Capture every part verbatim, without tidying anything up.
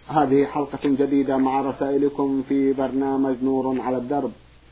هذه حلقة جديدة مع رسائلكم في برنامج نور على الدرب.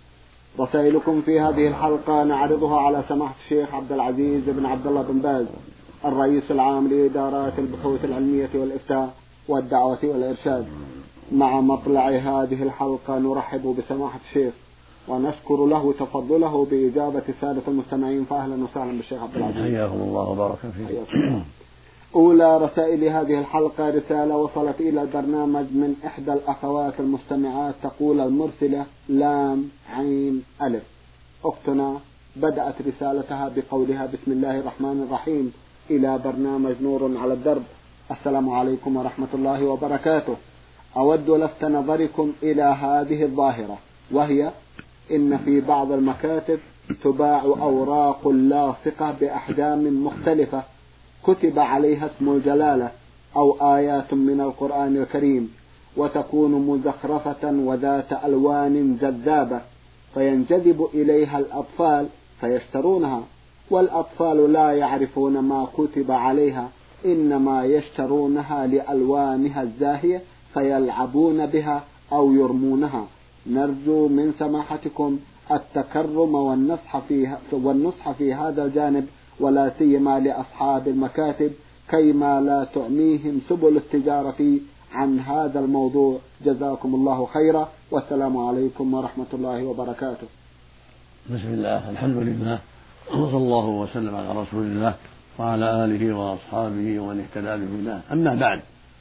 رسائلكم في هذه الحلقة نعرضها على سماحة الشيخ عبد العزيز بن عبد الله بن باز الرئيس العام لإدارات البحوث العلمية والإفتاء والدعوة والإرشاد. مع مطلع هذه الحلقة نرحب بسماحة الشيخ ونشكر له تفضله بإجابة سادة المستمعين، فأهلا وسهلا بالشيخ عبد العزيز. حياكم الله وبارك فيكم. أولى رسائل هذه الحلقة رسالة وصلت إلى البرنامج من إحدى الأخوات المستمعات، تقول المرسلة لام عين ألف. أختنا بدأت رسالتها بقولها: بسم الله الرحمن الرحيم، إلى برنامج نور على الدرب، السلام عليكم ورحمة الله وبركاته. أود لفت نظركم إلى هذه الظاهرة، وهي إن في بعض المكاتب تباع أوراق لاصقة بأحجام مختلفة كتب عليها اسم الجلالة أو آيات من القرآن الكريم، وتكون مزخرفة وذات ألوان جذابة، فينجذب إليها الأطفال فيشترونها، والأطفال لا يعرفون ما كتب عليها، إنما يشترونها لألوانها الزاهية فيلعبون بها أو يرمونها. نرجو من سماحتكم التكرم والنصح في والنصح في هذا الجانب، ولا سيما لأصحاب المكاتب، كيما لا تعميهم سبل التجارة عن هذا الموضوع. جزاكم الله خيرا، والسلام عليكم ورحمة الله وبركاته. بسم الله، الحمد لله، وصلى الله وسلم على رسول الله وعلى آله وأصحابه ومن اهتدى بهداه. أما بعد،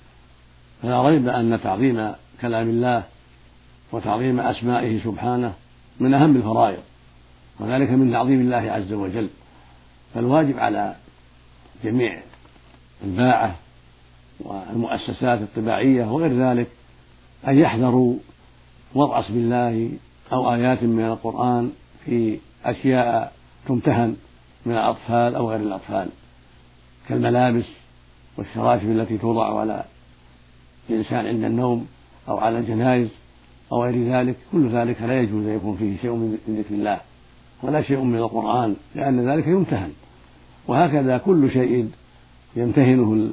فلا ريب أن تعظيم كلام الله وتعظيم أسمائه سبحانه من أهم الفرائض، وذلك من تعظيم الله عز وجل. فالواجب على جميع الباعة والمؤسسات الطباعية وغير ذلك أن يحذروا وضع اسم الله أو آيات من القرآن في أشياء تمتهن من الأطفال أو غير الأطفال، كالملابس والشراشف التي توضع على الإنسان عند النوم أو على الجنائز أو غير ذلك. كل ذلك لا يجوز أن يكون فيه شيء من ذكر الله ولا شيء من القرآن، لأن ذلك يمتهن. وهكذا كل شيء يمتهنه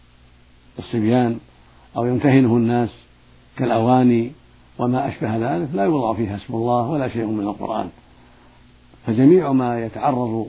الصبيان أو يمتهنه الناس كالأواني وما أشبه ذلك لا يوضع فيها اسم الله ولا شيء من القرآن. فجميع ما يتعرض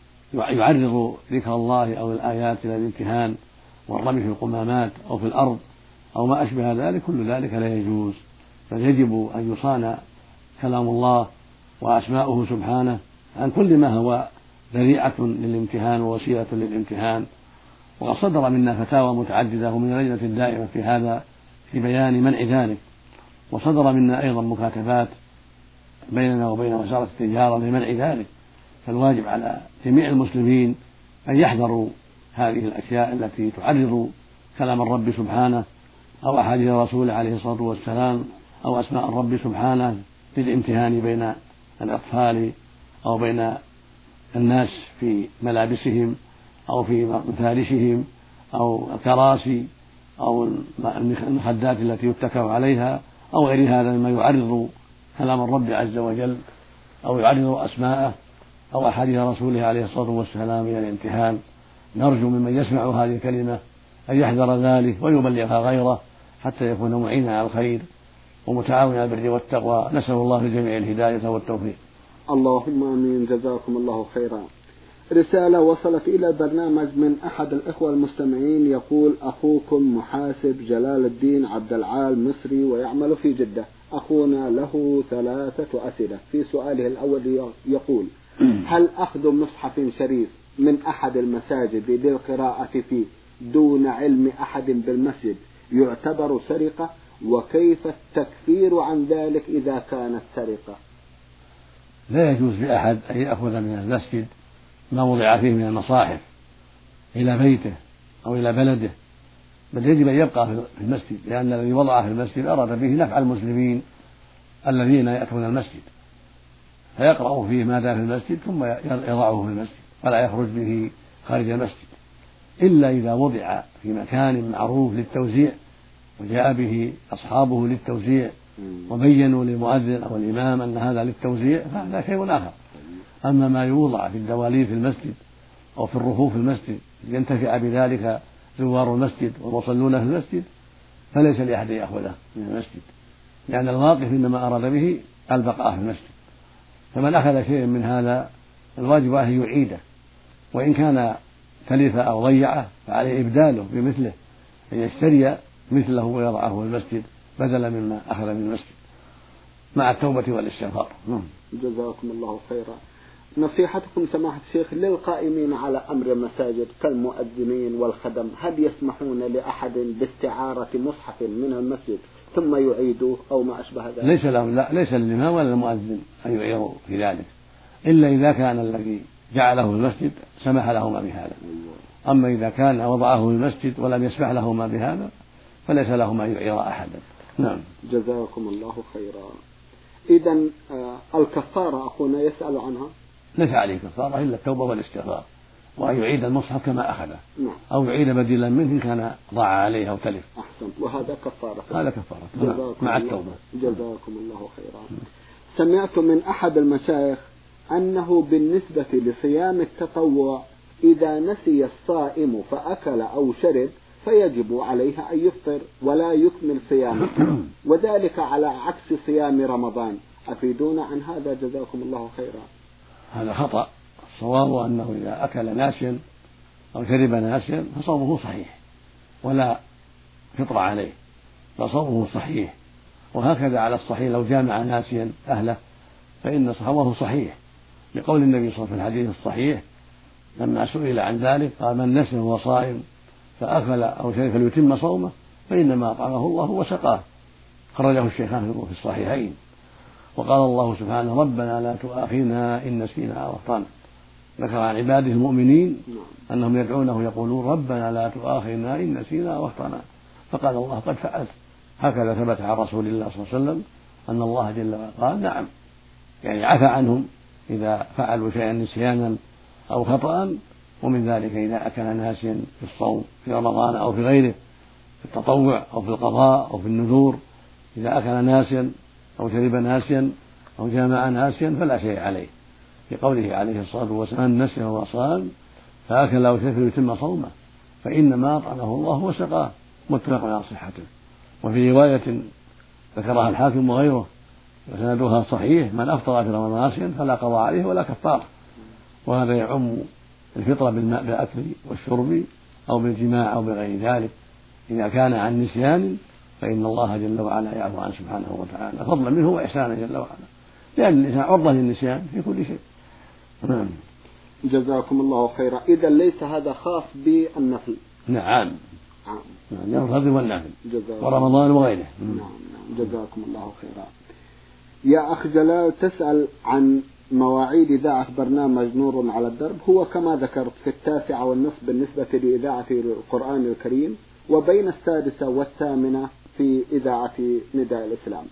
يعرض ذكر الله أو الآيات إلى الامتهان والرمي في القمامات أو في الأرض أو ما أشبه ذلك، كل ذلك لا يجوز. فيجب أن يصان كلام الله وأسماؤه سبحانه عن كل ما هو ذريعة للامتهان ووسيلة للامتهان. وقد صدر منا فتاوى متعددة ومن اللجنة الدائمة في هذا في بيان منع ذلك، وصدر منا أيضا مكاتبات بيننا وبين وزارة التجارة لمنع ذلك. فالواجب على جميع المسلمين أن يحذروا هذه الأشياء التي تعرض كلام الرب سبحانه أو أحاديث رسوله عليه الصلاة والسلام أو أسماء الرب سبحانه للامتهان بين الأطفال أو بين الناس في ملابسهم أو في مفارشهم أو الكراسي أو المخدات التي يتكأ عليها أو غير هذا مما يعرض كلام الرب عز وجل أو يعرض أسماءه أو أحاديث رسوله عليه الصلاة والسلام إلى الامتهان. نرجو ممن يسمع هذه الكلمة أن يحذر ذلك ويبلغها غيره حتى يكون معينا على الخير ومتعاونا على البر والتقوى. نسأل الله للجميع الهداية والتوفيق. اللهم آمين، جزاكم الله خيرا. رسالة وصلت إلى البرنامج من أحد الإخوة المستمعين، يقول: أخوكم محاسب جلال الدين عبد العال مصري ويعمل في جدة. أخونا له ثلاثة أسئلة. في سؤاله الأول يقول: هل أخذ مصحف شريف من أحد المساجد للقراءة فيه دون علم أحد بالمسجد يعتبر سرقة؟ وكيف التكفير عن ذلك إذا كانت سرقة؟ لا يجوز لأحد أن يأخذ من المسجد ما وضع فيه من المصاحف إلى بيته أو إلى بلده، بل يجب أن يبقى في المسجد، لأن الذي وضعه في المسجد أراد به نفع المسلمين الذين يأتون المسجد، فيقرأ فيه ماذا في المسجد ثم يضعه في المسجد ولا يخرج به خارج المسجد، إلا إذا وضع في مكان معروف للتوزيع وجاء به أصحابه للتوزيع وبينوا للمؤذن أو الإمام أن هذا للتوزيع فهذا شيء آخر. أما ما يوضع في الدواليب في المسجد أو في الرفوف في المسجد ينتفع بذلك زوار المسجد والمصلون في المسجد، فليس لأحد يأخذه من المسجد، لأن الواقف إنما أراد به البقاء في المسجد، فمن أخذ شيئا من هذا الواجب عليه يعيده، وإن كان تلف أو ضيعه فعليه إبداله بمثله، أن يشتري مثله ويضعه في المسجد بدلا مما أخذ من المسجد مع التوبة والاستغفار. جزاكم الله خيرا. نصيحتكم سماحة الشيخ للقائمين على أمر المساجد كالمؤذنين والخدم، هل يسمحون لأحد باستعارة مصحف من المسجد ثم يعيدوه أو ما أشبه ذلك؟ ليس لهم، لا، ليس للإمام ولا المؤذن أن يعيروا في ذلك، إلا إذا كان الذي جعله في المسجد سمح لهما بهذا. أما إذا كان وضعه في المسجد ولم يسمح لهما بهذا فليس لهما أن يعير أحدا. نعم. جزاكم الله خيرا. إذا آه الكفارة أخونا يسأل عنها. ليس عليه كفارة إلا التوبة والاستغفار، وأن يعيد المصحف كما أخذه، نعم. أو يعيد بديلا منه إن كان ضاع عليه أو تلف. أحسنت، وهذا كفارة. هذا كفارة مع التوبة. جزاكم الله خيرا. سمعت من أحد المشايخ أنه بالنسبة لصيام التطوع إذا نسي الصائم فأكل أو شرب فيجب عليه أن يفطر ولا يكمل صيامه، وذلك على عكس صيام رمضان، أفيدونا عن هذا جزاكم الله خيرا. هذا خطأ. الصواب أنه إذا أكل ناسيا أو شرب ناسيا فصومه صحيح ولا فطر عليه، فصومه صحيح، وهكذا على الصحيح لو جامع ناسيا أهله فإن صومه صحيح، لقول النبي صلى الله عليه وسلم في الحديث الصحيح لما سئل عن ذلك قال من نسي وهو صائم فأكل أو شرب فليتم صومه فإنما أطعمه الله وسقاه، خرجه الشيخان في الصحيحين. وقال الله سبحانه ربنا لا تؤاخذنا إن نسينا أو أخطأنا، ذكر عن عباده المؤمنين أنهم يدعونه يقولون ربنا لا تؤاخذنا إن نسينا أو أخطأنا، فقال الله قد فعلت. هكذا ثبت عن رسول الله صلى الله عليه وسلم أن الله جل وعلا قال نعم، يعني عفى عنهم إذا فعلوا شيئا نسيانا أو خطأ، ومن ذلك إذا أكل ناسيا في الصوم في رمضان أو في غيره في التطوع أو في القضاء أو في النذور، إذا أكل ناسيا أو شرب ناسيا أو جامع ناسيا فلا شيء عليه، لقوله عليه الصلاة والسلام من نسي وهو صائم فأكل أو شرب فليتم صومه فإنما أطعمه الله وسقاه، متفق على صحته. وفي رواية ذكرها الحاكم وغيره وسندها صحيح من أفطر في رمضان ناسيا فلا قضاء عليه ولا كفارة، وهذا يعم الفطر بالماء بالأكل والشرب أو بالجماع أو بغير ذلك. إذا كان عن نسيان فإن الله جل وعلا يعفو عنه سبحانه وتعالى فضلا منه وإحسانا جل وعلا، لأن الإنسان عرضة للنسيان في كل شيء. نعم. جزاكم الله خيرا. إذا ليس هذا خاص بالنفل. نعم. نعم. الفرض والنفل ورمضان وغيره. نعم. نعم. جزاكم الله خيرا. يا أخ جلال تسأل عن مواعيد إذاعة برنامج نور على الدرب، هو كما ذكرت في التاسعة والنصف بالنسبة لإذاعة القرآن الكريم، وبين السادسة والثامنة في إذاعة نداء الإسلام.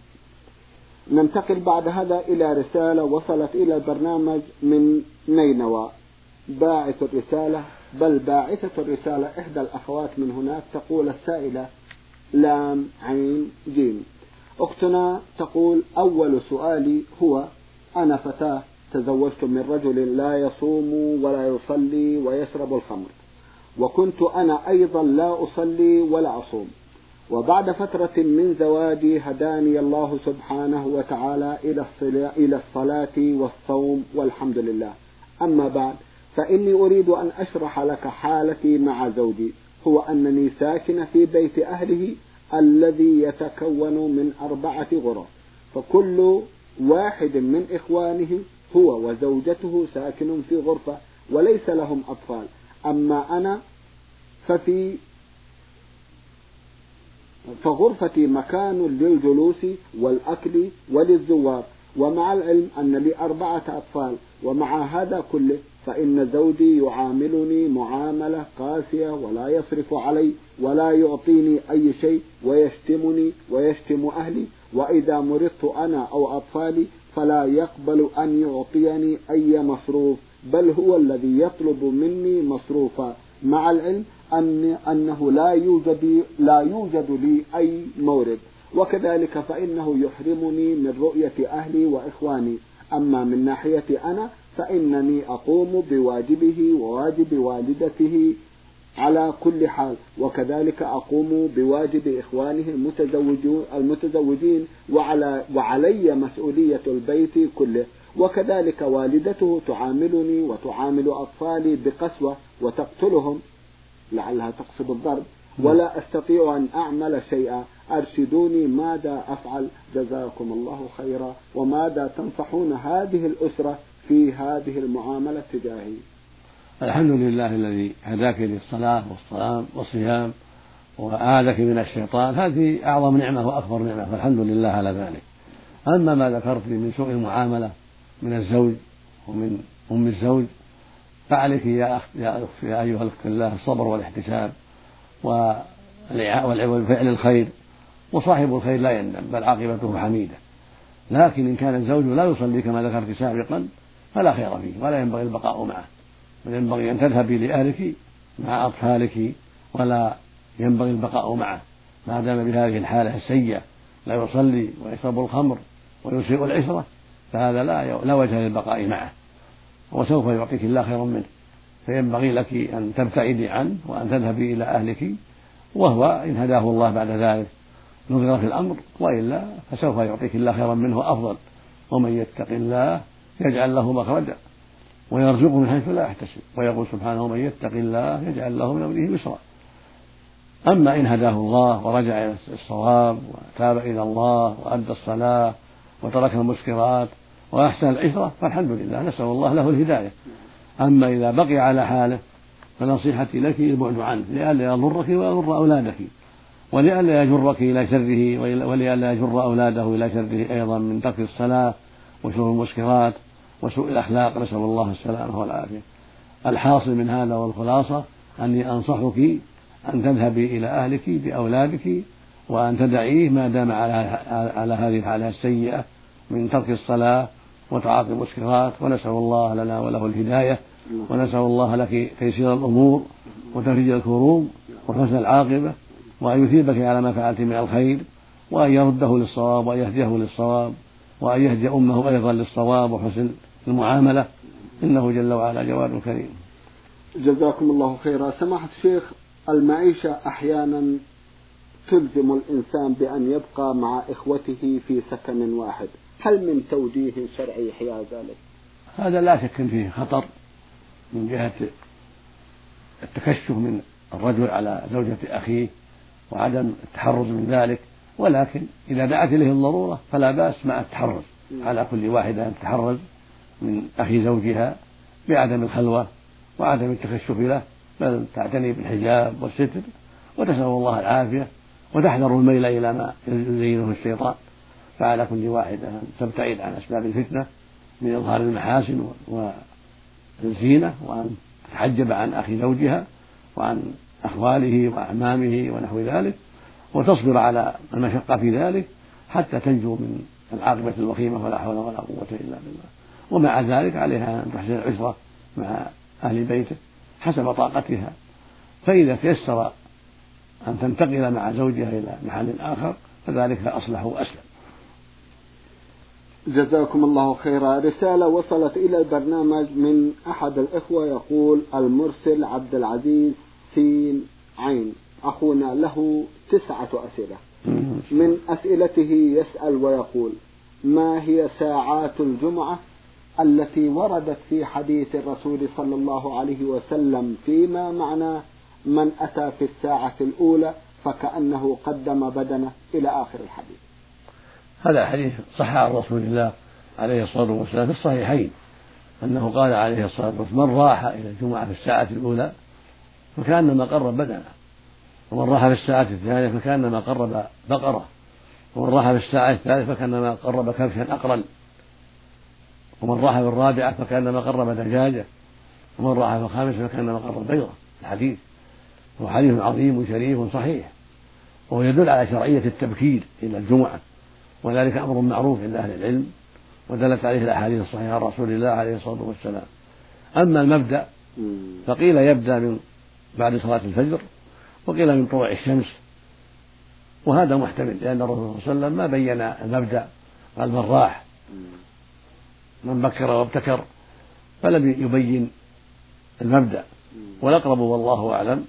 ننتقل بعد هذا إلى رسالة وصلت إلى البرنامج من نينوى، باعث الرسالة بل باعثة الرسالة إحدى الأخوات من هناك، تقول السائلة لام عين جيم. أختنا تقول أول سؤالي هو أنا فتاة تزوجت من رجل لا يصوم ولا يصلي ويشرب الخمر، وكنت أنا أيضا لا أصلي ولا أصوم، وبعد فترة من زواجي هداني الله سبحانه وتعالى إلى الصلاة والصوم والحمد لله. أما بعد فإني أريد أن أشرح لك حالتي مع زوجي، هو أنني ساكن في بيت أهله الذي يتكون من أربعة غرف، فكل واحد من إخوانه هو وزوجته ساكن في غرفة وليس لهم أطفال، أما أنا ففي فغرفتي مكان للجلوس والأكل وللزوار، ومع العلم أن لي أربعة أطفال، ومع هذا كله فإن زوجي يعاملني معاملة قاسية ولا يصرف علي ولا يعطيني أي شيء، ويشتمني ويشتم أهلي، وإذا مرضت أنا أو أطفالي فلا يقبل أن يعطيني أي مصروف، بل هو الذي يطلب مني مصروفا، مع العلم أن أنه لا يوجد لا يوجد لي أي مورد، وكذلك فإنه يحرمني من رؤية أهلي وإخواني. أما من ناحية أنا فإنني أقوم بواجبه وواجب والدته على كل حال. وكذلك أقوم بواجب إخوانه المتزوجين وعلى وعلي مسؤولية البيت كله. وكذلك والدته تعاملني وتعامل أطفالي بقسوة وتقتلهم، لعلها تقصد الضرب، ولا أستطيع أن أعمل شيئا. أرشدوني ماذا أفعل؟ جزاكم الله خيرا. وماذا تنصحون هذه الأسرة في هذه المعاملة تجاهي؟ الحمد لله الذي هداك للصلاة والصيام والصيام وأعاذك من الشيطان، هذه أعظم نعمة وأكبر نعمة، فالحمد لله على ذلك. أما ما ذكرت من سوء المعاملة من الزوج ومن أم الزوج فعليك يا أخت يا, يا أيها الأخت الله الصبر والاحتساب والفعل الخير، وصاحب الخير لا يندم بل عاقبته حميدة. لكن إن كان الزوج لا يصلي كما ذكرت سابقا فلا خير فيه ولا ينبغي البقاء معه، بل ينبغي أن تذهبي لأهلك مع أطفالك، ولا ينبغي البقاء معه ما دام بهذه الحالة السيئة، لا يصلي ويشرب الخمر ويسيء العشرة، فهذا لا لا وجه للبقاء معه، وسوف يعطيك الله خيرا منه. فينبغي لك أن تبتعدي عنه وأن تذهبي إلى أهلك، وهو إن هداه الله بعد ذلك نظر في الأمر، وإلا فسوف يعطيك الله خيرا منه وأفضل. ومن يتق الله يجعل له مخرجا ويرزقه من حيث لا يحتسب، ويقول سبحانه من يتق الله يجعل له من أمره يسرا. أما إن هداه الله ورجع إلى الصواب وتاب إلى الله وأدى الصلاة وترك المسكرات وأحسن العشرة فالحمد لله، نسأل الله له الهداية. أما إذا بقي على حاله فنصيحتي لك البعد عنه لئلا يضرك ويضر أولادك، ولئلا يجرك إلى شره، ولئلا يجر أولاده إلى شره أيضا من ترك الصلاة وشرب المسكرات وسوء الأخلاق، نسأل الله السلامة والعافية. الحاصل من هذا والخلاصة أني أنصحك أن تذهبي إلى أهلك بأولادك وأن تدعيه ما دام على, على هذه الحالة السيئة من ترك الصلاة وتعاطي المسكرات، ونسأل الله لنا وله الهداية، ونسأل الله لك تيسير الأمور وتفريج الكروب وحسن العاقبة، وأن يثيبك على ما فعلت من الخير، وأن يرده للصواب وأن يهديه للصواب، وأن يهدي أمه أيضا للصواب وحسن المعاملة، إنه جل وعلا جواد كريم. جزاكم الله خيرا. سماحة الشيخ، المعيشة أحيانا تلزم الإنسان بأن يبقى مع إخوته في سكن واحد، هل من توجيه شرعي يحيى ذلك؟ هذا لا شك فيه خطر من جهة التكشف من الرجل على زوجة أخيه وعدم التحرز من ذلك، ولكن إذا دعت إليه الضرورة فلا بأس مع التحرز على كل واحدة أن تتحرز من أخي زوجها بعدم الخلوة وعدم التكشف له، بل تعتني بالحجاب والستر وتسأل الله العافية وتحذر الميل إلى ما يزينه الشيطان. فعلى كل واحدة أن تبتعد عن أسباب الفتنة من إظهار المحاسن والزينة، وأن تتحجب عن أخي زوجها وعن أخواله وأعمامه ونحو ذلك، وتصبر على المشقة في ذلك حتى تنجو من العاقبة الوخيمة، ولا حول ولا قوة إلا بالله. ومع ذلك عليها أن تحسن العشرة مع أهل بيته حسب طاقتها، فإذا تيسر أن تنتقل مع زوجها إلى محل آخر فذلك أصلح وأسلم. جزاكم الله خيرا. رسالة وصلت إلى البرنامج من أحد الإخوة يقول: المرسل عبد العزيز سين عين، أخونا له تسعة أسئلة. من أسئلته يسأل ويقول: ما هي ساعات الجمعة التي وردت في حديث الرسول صلى الله عليه وسلم فيما معناه من أتى في الساعة الأولى فكأنه قدم بدنه إلى آخر الحديث؟ هذا الحديث صح عن رسول الله عليه الصلاة والسلام في الصحيحين أنه قال عليه الصلاة والسلام: من راح إلى الجمعة في الساعة الأولى فكأنما قرب بدنه، ومن راح في الساعة الثانية فكأنما قرب بقرة، ومن راح في الساعة الثالثة فكأنما قرب كبشا أقرن، ومن راح في الرابعة فكأنما قرب دجاجة، ومن راح في الخامسة فكأنما قرب بيضة. الحديث هو حديث عظيم وشريف صحيح، وهو يدل على شرعية التبكير إلى الجمعة، وذلك أمر معروف عند أهل العلم، ودلت عليه الأحاديث الصحيحة عن رسول الله عليه الصلاة والسلام. أما المبدأ فقيل يبدأ من بعد صلاة الفجر، وقيل من طلوع الشمس، وهذا محتمل لأن الرسول صلى الله عليه وسلم ما بين المبدأ، قال من راح من بكر وابتكر، فلم يبين المبدأ. والأقرب والله أعلم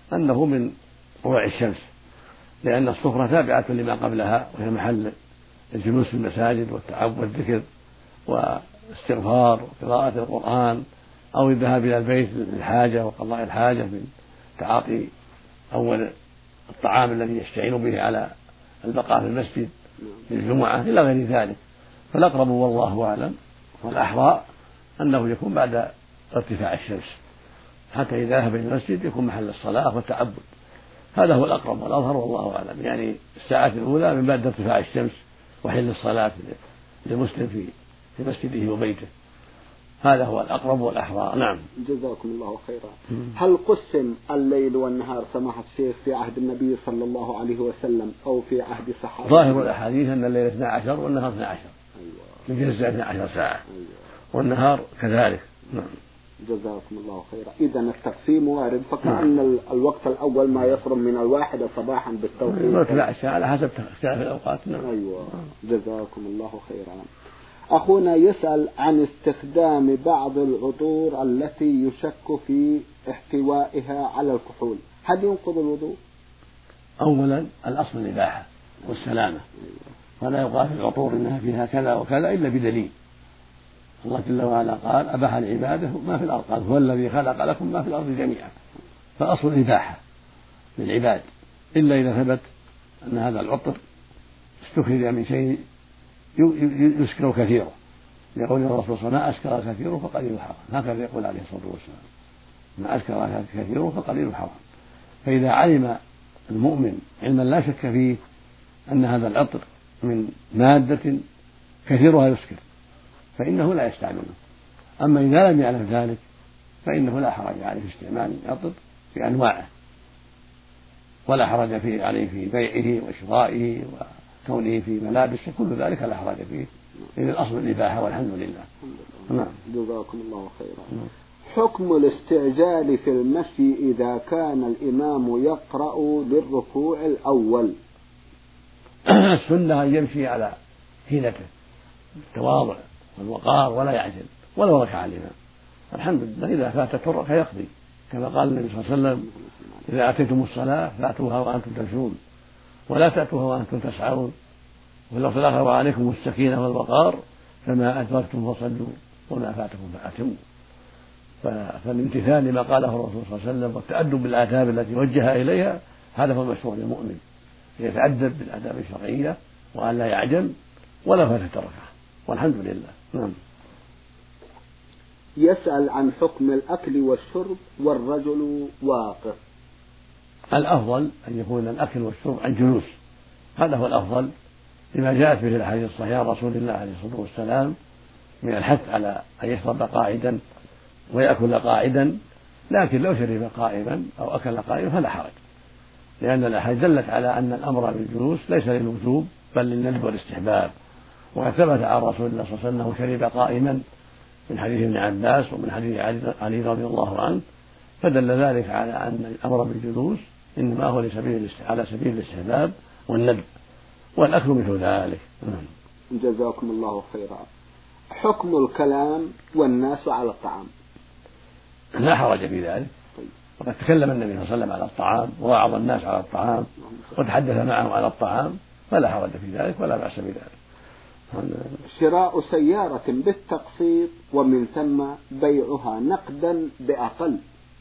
أنه من طلوع الشمس، لأن الصفرة تابعة لما قبلها، وهي محل الجلوس في المساجد والتعبد والذكر والاستغفار وقراءة القرآن، أو الذهاب إلى البيت للحاجة وقضاء الحاجة من تعاطي أول الطعام الذي يستعين به على البقاء في المسجد للجمعة إلى غير ذلك. فالأقرب والله أعلم والأحرى أنه يكون بعد ارتفاع الشمس، حتى إذا ذهب إلى المسجد يكون محل الصلاة والتعبد. هذا هو الأقرب والأظهر والله أعلم، يعني الساعة الأولى من بعد ارتفاع الشمس وحل الصلاة للمسلم في في مسجده وبيته، هذا هو الأقرب والأحرى. نعم. جزاكم الله خيرا. هل قسم الليل والنهار سماحة الشيخ في عهد النبي صلى الله عليه وسلم أو في عهد الصحابة؟ ظاهر الأحاديث أن الليل اثنا عشر والنهار اثنا عشر، أيوة. يجزء اثنا عشر ساعة، أيوة. والنهار كذلك. نعم. جزاكم الله خيرا. إذا التقسيم وارد، فكأن الوقت الأول ما يفرم من الواحدة صباحا بالتوقيت لا شاء على حسب اختلاف الأوقات. نعم. أيوة. جزاكم الله خيرا. أخونا يسأل عن استخدام بعض العطور التي يشك في احتوائها على الكحول، هل ينقض الوضوء؟ أولا الأصل الإباحة والسلامة، ولا يقال في العطور إنها فيها كذا وكذا إلا بدليل. الله جل وعلا قال أباح لعباده ما في الأرض، قال هو الذي خلق لكم ما في الأرض جميعا، فأصل الإباحة للعباد، إلا إذا ثبت أن هذا العطر استخرج من شيء يسكر كثيره، لقول الرسول صلى الله عليه وسلم: ما أسكر كثيره فقليل حرام، هكذا يقول عليه الصلاة والسلام: ما أسكر كثيره فقليل حرام. فإذا علم المؤمن علما لا شك فيه أن هذا العطر من مادة كثيرها يسكر فإنه لا يستعمله. أما إذا لم يعلم ذلك فإنه لا حرج عليه في استعمال العطر بأنواعه، ولا حرج فيه عليه في بيعه وشرائه وكونه في ملابسه، كل ذلك لا حرج فيه، إذ الأصل الإباحة والحمد لله. نعم. جزاكم الله خيرا. حكم الاستعجال في المشي إذا كان الإمام يقرأ للركوع الأول؟ السنة أن يمشي على حيلته بالتواضع والوقار ولا يعجل ولو ركع الإمام. الحمد لله، إذا فاتته الركعة يقضي، كما قال النبي صلى الله عليه وسلم: إذا أتيتم الصلاة فأتوها وأنتم تمشون ولا تأتوها وأنتم تسعون، واللفظ الآخر: وعليكم السكينة والوقار فما أدركتم فصلوا وما فاتكم فأتموا. فالامتثال لما قاله الرسول صلى الله عليه وسلم والتأدب بالآداب التي وجه إليها هذا هو المشروع للمؤمن، يتأدب بالآداب الشرعية وأن لا يعجل ولا فاتت الركعة، والحمد لله. نعم. يسأل عن حكم الأكل والشرب والرجل واقف. الأفضل أن يكون الأكل والشرب عن جلوس، هذا هو الأفضل لما جاءت به الأحاديث الصحيحة عن رسول الله عليه الصلاة والسلام من الحث على أن يشرب قاعدا ويأكل قاعدا، لكن لو شرب قائما أو أكل قائما فلا حرج، لأن الأحاديث دلت على أن الأمر بالجلوس ليس للوجوب بل للندب والاستحباب. وقد ثبت عن رسول الله صلى الله عليه وسلم أنه شرب قائما من حديث ابن عباس ومن حديث علي رضي الله عنه، فدل ذلك على أن الأمر بالجلوس إنما هو لسبيل على سبيل الاستحباب والندب، والأكل مثل ذلك. جزاكم الله خيرا. حكم الكلام والناس على الطعام؟ لا حرج في ذلك، وقد تكلم النبي صلى الله عليه وسلم على الطعام ووعظ الناس على الطعام وتحدث معهم على الطعام، فلا حرج في ذلك ولا بأس بذلك. شراء سيارة بالتقسيط ومن ثم بيعها نقدا بأقل؟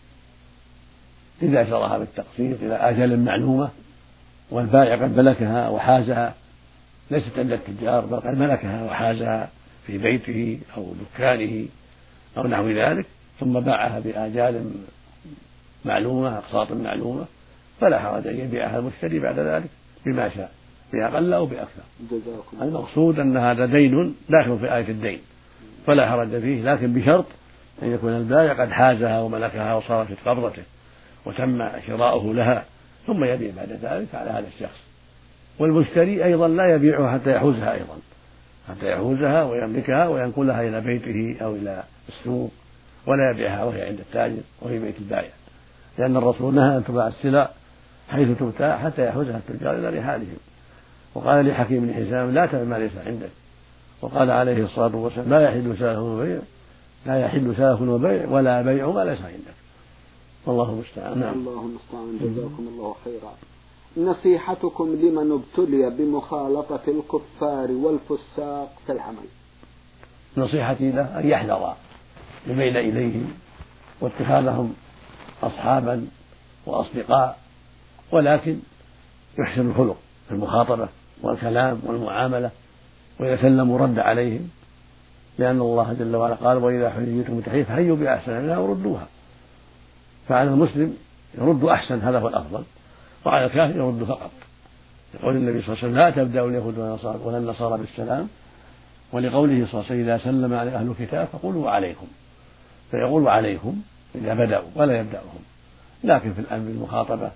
إذا شراها بالتقسيط إلى آجال معلومة والبائع قد ملكها وحازها، ليست عند التجار بل قد ملكها وحازها في بيته أو دكانه أو نحو ذلك، ثم باعها بآجال معلومة أقساط معلومة، فلا حرج أن يبيعها المشتري بعد ذلك بما شاء بأقل أو بأكثر. المقصود أن هذا دين داخل في آية الدين فلا حرج فيه، لكن بشرط أن يكون البائع قد حازها وملكها وصارت في قبضته وتم شراؤه لها، ثم يبيع بعد ذلك على هذا الشخص. والمشتري أيضا لا يبيعها حتى يحوزها أيضا حتى يحوزها ويملكها وينقلها إلى بيته أو إلى السوق، ولا يبيعها وهي عند التاجر وفي بيت البائع، لأن الرسول نهى أن تباع السلع حيث تبتاع حتى يحوزها التجار إلى رحالهم. وقال لحكيم بن حزام: لا تبع ما ليس عندك. وقال عليه الصلاة والسلام: لا يحل سلف وبيع لا يحل سلف وبيع ولا بيع ما ليس عندك. والله المستعان. نعم. الله المستعان. جزاكم الله خيرا. نصيحتكم لمن ابتلي بمخالطة الكفار والفساق في العمل. نصيحتي له أن يحذر الميل إليهم واتخاذهم أصحابا وأصدقاء، ولكن يحسن الخلق في المخاطبة والكلام والمعاملة، وإذا سلموا رد عليهم، لأن الله جل وعلا قال: وإذا حييتم بتحية فحيوا بأحسن منها وردوها. فعلى المسلم يرد أحسن، هذا هو الأفضل، وعلى الكافر يرد فقط، يقول النبي صلى الله عليه وسلم: لا تبدأوا اليهود ولا النصارى بالسلام، ولقوله صلى الله عليه وسلم: إذا سلم على أهل الكتاب فقولوا وعليكم، فيقول وعليكم إذا بدأوا ولا يبدأهم. لكن في الأمر المخاطبة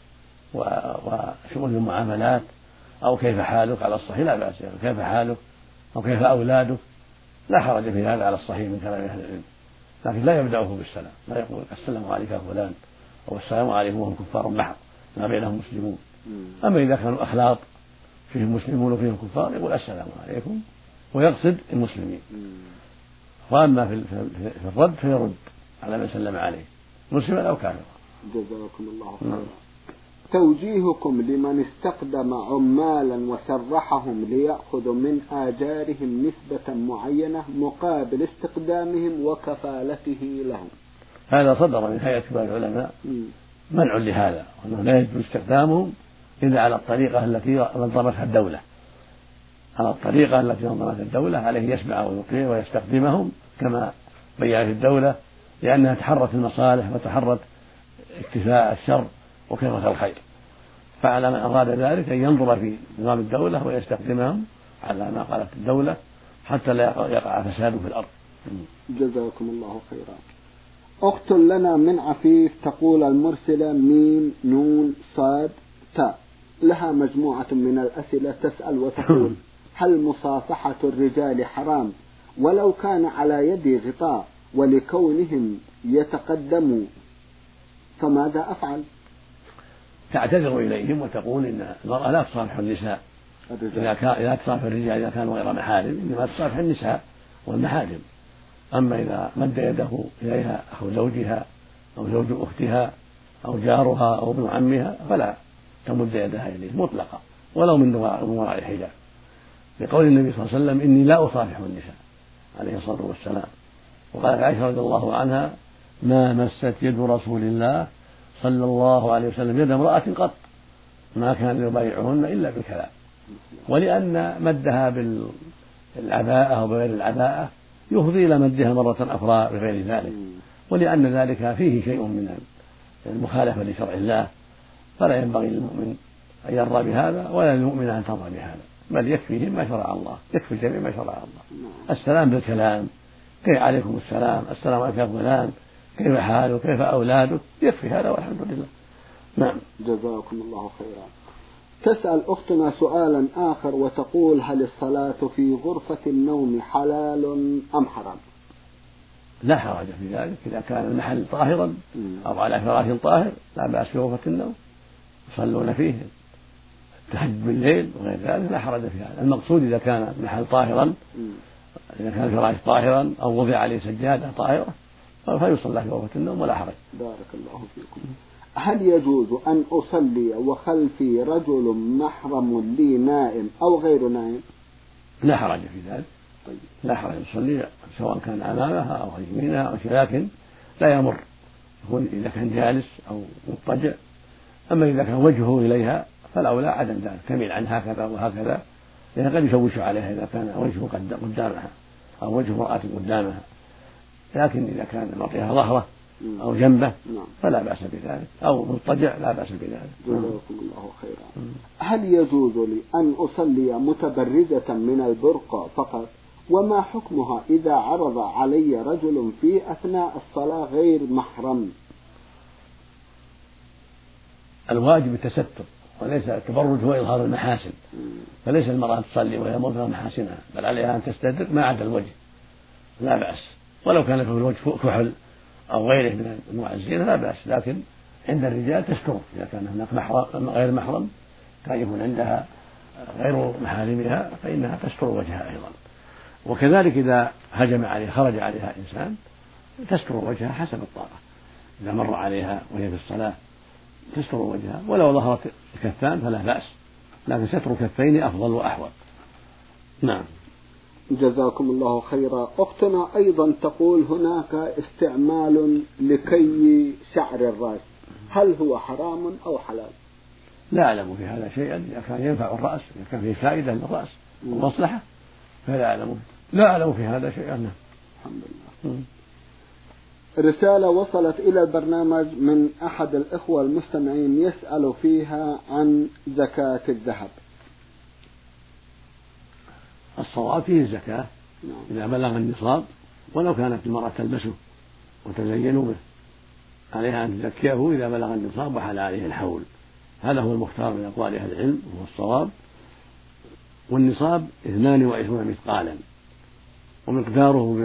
وشؤون المعاملات أو كيف حالك على الصحيح لا بأس، يعني كيف حالك أو كيف أولادك لا حرج في هذا على الصحيح من كلام أهل العلم، لكن لا يبدأه بالسلام، لا يقول السلام عليك يا فلان أو السلام عليكم وهم كفار محض ما بينهم مسلمون. أما إذا كانوا أخلاط فيهم مسلمون وفيهم كفار يقول السلام عليكم ويقصد المسلمين. وأما في الرد فيرد على من سلم عليه مسلما أو كافرا. جزاكم الله خيرا. توجيهكم لمن استقدم عمالا وسرحهم ليأخذ من آجارهم نسبة معينة مقابل استقدامهم وكفالته لهم. هذا صدر من هيئة كبار العلماء منع لهذا، وأنه لا يجوز استخدامهم إلا على الطريقة التي نظمتها الدولة، على الطريقة التي نظمتها الدولة عليه يسمع ويطيع ويستخدمهم كما بيّنت الدولة، لأنها تحرت المصالح وتحرت اكتفاء الشر وكثرة الخير. فعلى من أراد ذلك أن ينظر في نظام الدولة ويستخدمهم على ما قالت الدولة حتى لا يقع فساد في الأرض. جزاكم الله خيرا. أخت لنا من عفيف تقول: المرسلة ميم نون صاد تاء، لها مجموعة من الأسئلة تسأل وتقول: هل مصافحة الرجال حرام ولو كان على يدي غطاء ولكونهم يتقدموا فماذا أفعل؟ تعتذر إليهم وتقول إن المرأة لا تصافح النساء إذا كان لا تصافح الرجال إذا كانوا غير محارم، إنما تصافح النساء والمحارم. أما إذا مد يده إليها أخو زوجها أو زوج أختها أو جارها أو ابن عمها فلا تمد يدها إليه مطلقا ولو من وراء الحجاب، لقول النبي صلى الله عليه وسلم: إني لا أصافح النساء عليه الصلاة والسلام. وقالت عائشة رضي الله عنها: ما مست يد رسول الله صلى الله عليه وسلم يد امرأة قط ما كان يبايعهن إلا بالكلام. ولأن مدها بالعباءة أو بغير العباءة يفضي إلى مدها مرة أخرى بغير ذلك، ولأن ذلك فيه شيء من المخالفة لشرع الله، فلا ينبغي للمؤمن أن يرضى بهذا ولا للمؤمن أن ترضى بهذا، بل يكفيهم ما شرع الله، يكفي الجميع ما شرع الله. السلام بالكلام: كيف عليكم السلام، السلام عليك يا فلان، كيف حالك، كيف أولادك، يكفي هذا والحمد لله. نعم. جزاكم الله خيرا. تسأل أختنا سؤالا آخر وتقول: هل الصلاة في غرفة النوم حلال أم حرام؟ لا حرج في ذلك إذا كان المحل طاهرا أو على فراش طاهر لا بأس في غرفة النوم، يصلون فيه التهجد بالليل وغير ذلك لا حرج في هذا. المقصود إذا كان المحل طاهرا، إذا كان الفراش طاهرا أو وضع عليه سجادة طاهرة فيصلى في غرفة النوم ولا حرج. بارك الله فيكم. هل يجوز أن أصلي وخلفي رجل محرم لي نائم أو غير نائم؟ لا حرج في ذلك. طيب. لا حرج يصلي سواء كان أمامها أو يمينها أو شيء، لكن لا يمر، يكون إذا كان جالس أو مضطجع. أما إذا كان وجهه إليها فالأولى عدم ذلك، تميل عنها هكذا وهكذا، لأن قد يشوش عليها إذا كان وجهه قدامها أو وجه امرأة قدامها. لكن إذا كان معطيها ظهره أو جنبه فلا بأس بذلك، أو مضطجع لا بأس بذلك. جزاكم الله خيرا. هل يجوز لي أن أصلي متبرجة من البرقع فقط؟ وما حكمها إذا عرض علي رجل في أثناء الصلاة غير محرم؟ الواجب التستر وليس التبرج هو إظهار المحاسن، فليس المرأة تصلي وهي مظهر محاسنها، بل عليها أن تستتر ما عدا الوجه لا بأس، ولو كان في الوجه كحل أو غيره من أنواع الزينة لا بأس، لكن عند الرجال تستر إذا كان هناك محرم غير محرم كان يكون عندها غير محارمها فإنها تستر وجهها أيضا. وكذلك إذا هجم عليها خرج عليها إنسان تستر وجهها حسب الطاقة، إذا مر عليها وهي في الصلاة تستر وجهها، ولو ظهرت الكفان فلا بأس، لكن ستر الكفين أفضل وأحوط. نعم. جزاكم الله خيرا. أختنا أيضا تقول هناك استعمال لكي شعر الرأس، هل هو حرام أو حلال؟ لا أعلم في هذا شيئا، إذا كان ينفع الرأس، إذا كان فيه فائدة للرأس ومصلحة فلا أعلم لا أعلم في هذا شيئا. نعم. الحمد لله. رسالة وصلت إلى البرنامج من أحد الإخوة المستمعين يسأل فيها عن زكاة الذهب. الصواب فيه الزكاة إذا بلغ النصاب، ولو كانت المرأة تلبسه وتزينوا به عليها أن تزكيه إذا بلغ النصاب وحل عليه الحول، هذا هو المختار من أقوال أهل العلم وهو الصواب. والنصاب اثنان وعشرون مثقالا، ومقداره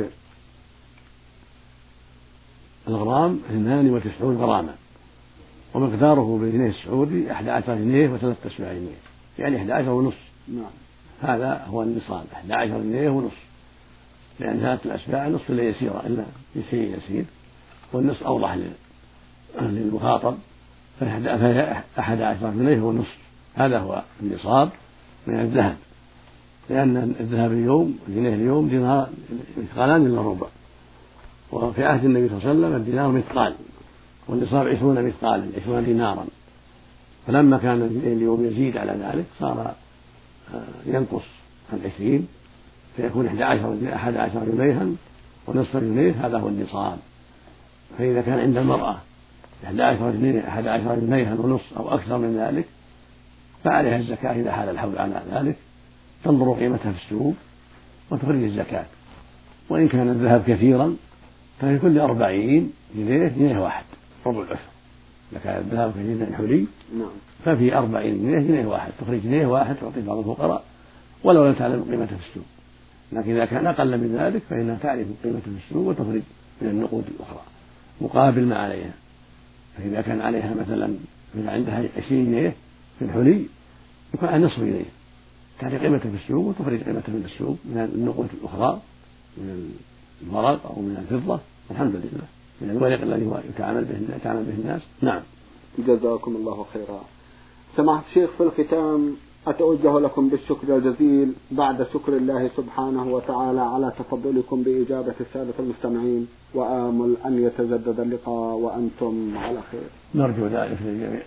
بالغرام اثنان وتسعون غراما، ومقداره بالجنيه السعودي أحد عشر جنيه وثلاثة أسباع جنيه، يعني أحد عشر ونصف. نعم. هذا هو النصاب، أحد عشر جنيه ونصف، لأن ثلاثة الأسباع نصف لا يسير إلا بشيء يسير، والنصف أوضح للمخاطب، فهي أحد عشر جنيه ونصف، هذا هو النصاب من الذهب، لأن الذهب اليوم الجنيه اليوم دينار مثقالان إلا ربع، وفي عهد النبي صلى الله عليه وسلم الدينار مثقال، والنصاب عشرون مثقالا عشرون دينارا، فلما كان الجنيه اليوم يزيد على ذلك صار ينقص عن عشرين فيكون أحد عشر أحد عشر جنيها ونصف جنيه، هذا هو النصاب. فإذا كان عند المرأة أحد عشر جنيه أحد عشر جنيها ونصف أو أكثر من ذلك فعليها الزكاة إذا حال الحول على ذلك، تنظر قيمتها في السوق وتخرج الزكاة. وإن كان الذهب كثيرا ففي كل أربعين جنيه جنيه واحد ربع العشر، إذا كان الذهب كثيرا حلي ففي أربعين جنيه جنيه واحد، تخرج جنيه واحد تعطي بعض الفقراء ولو لم تعلم قيمته في السوق. لكن إذا كان أقل من ذلك فإنها تعرف قيمته في السوق وتخرج من النقود الأخرى مقابل ما عليها. فإذا كان عليها مثلا إذا عندها عشرين جنيه في الحلي يكون على نصف جنيه، تعرف قيمته في السوق وتخرج قيمته من السوق من النقود الأخرى من الورق أو من الفضة، الحمد لله، من الورق الذي هو يتعامل به يتعامل به الناس. نعم. جزاكم الله خيرا. سماحة الشيخ، في الختام أتوجه لكم بالشكر الجزيل بعد شكر الله سبحانه وتعالى على تفضلكم بإجابة السادة المستمعين، وآمل أن يتجدد اللقاء وأنتم على خير. نرجو ذلك للجميع.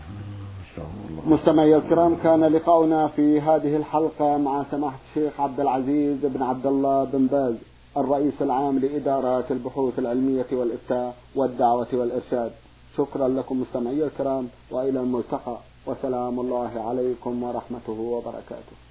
مستمعي الكرام، كان لقاؤنا في هذه الحلقة مع سماحة الشيخ عبد العزيز بن عبد الله بن باز، الرئيس العام لإدارات البحوث العلمية والإفتاء والدعوة والإرشاد. شكرا لكم مستمعي الكرام، وإلى الملتقى، وسلام الله عليكم ورحمته وبركاته.